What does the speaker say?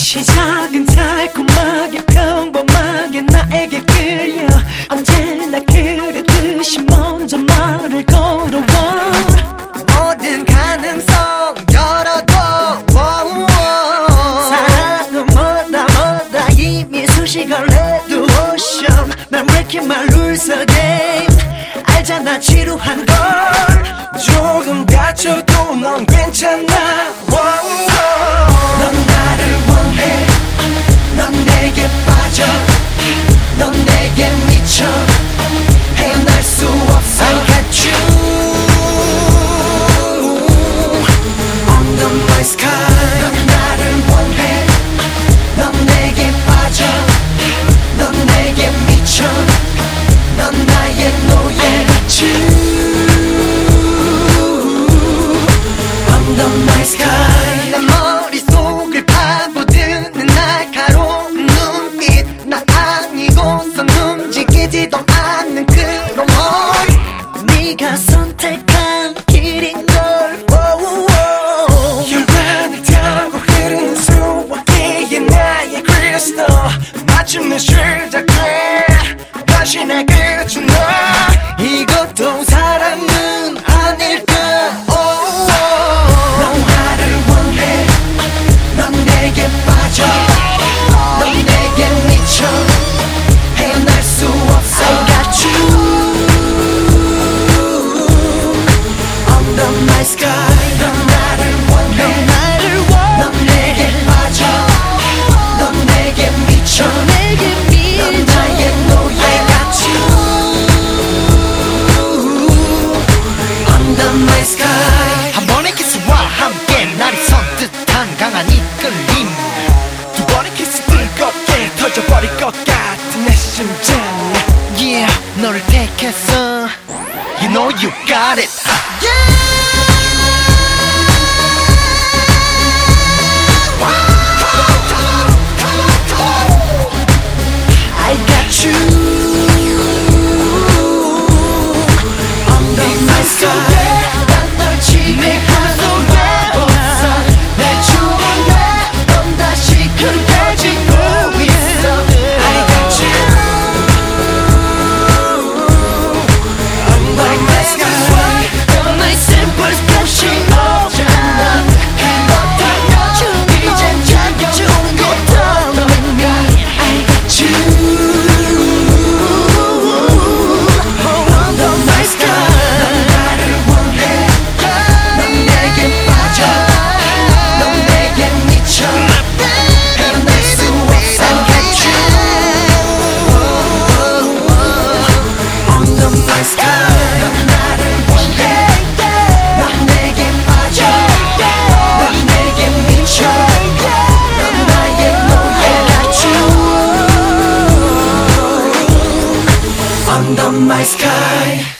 시작은 달콤하게 평범하게 나에게 끌려 언제나 그랬듯이 먼저 말을 걸어와 모든 가능성 열어둬 사랑은 뭐다 이미 수식을 해두었어 난 breaking my rules again 알잖아 지루한 걸 조금 다쳐도 넌 괜찮아 넌 나를 원해 넌 내게 빠져 넌 내게 미쳐 헤어날 수 없어 I got you under my sky 넌 나를 원해 넌 내게 빠져 넌 내게 미쳐 넌 나의 노예 I got you under my sky 내 머릿속을 파고드는 날카로운 눈빛 나 아니고선 움직이지도 않는 그런 걸 네가 선택한 길인걸 혈관을 타고 흐르는 수화기의 나의 크리스탈 마침내 시작돼 다시 내 끝은 나 이것도 사랑은 아닐까 넌 나를 원해 넌 내게 빠져 넌 내게 미쳐 헤어날 수 없어 I got you under my sky 넌 나를 원해 넌 내게 빠져 넌 내게 미쳐 넌 나의 노예 I got you under my sky 한 번의 키스와 함께 날이 선뜻한 강한 이끌림 두 번의 키스 뜨겁게 터져버릴 것 같은 내 심장 Yeah 너를 택했어 You know you got it I got you under my sky 난 널 지배하고 없어 내 주변에 넌 다시 흔들리고 있어 I got you under my sky 넌 나의 simple splashing 없잖아 그렇다면 이젠 자격증 것도 너는 I got you under my sky 넌 나를 원해 넌 내게 빠져 넌 내게 미쳐 헤어날 수 없어 I got you under my sky 넌 나를 원해 넌 내게 빠져 넌 내게 미쳐 넌 나의 노예 I got you under my sky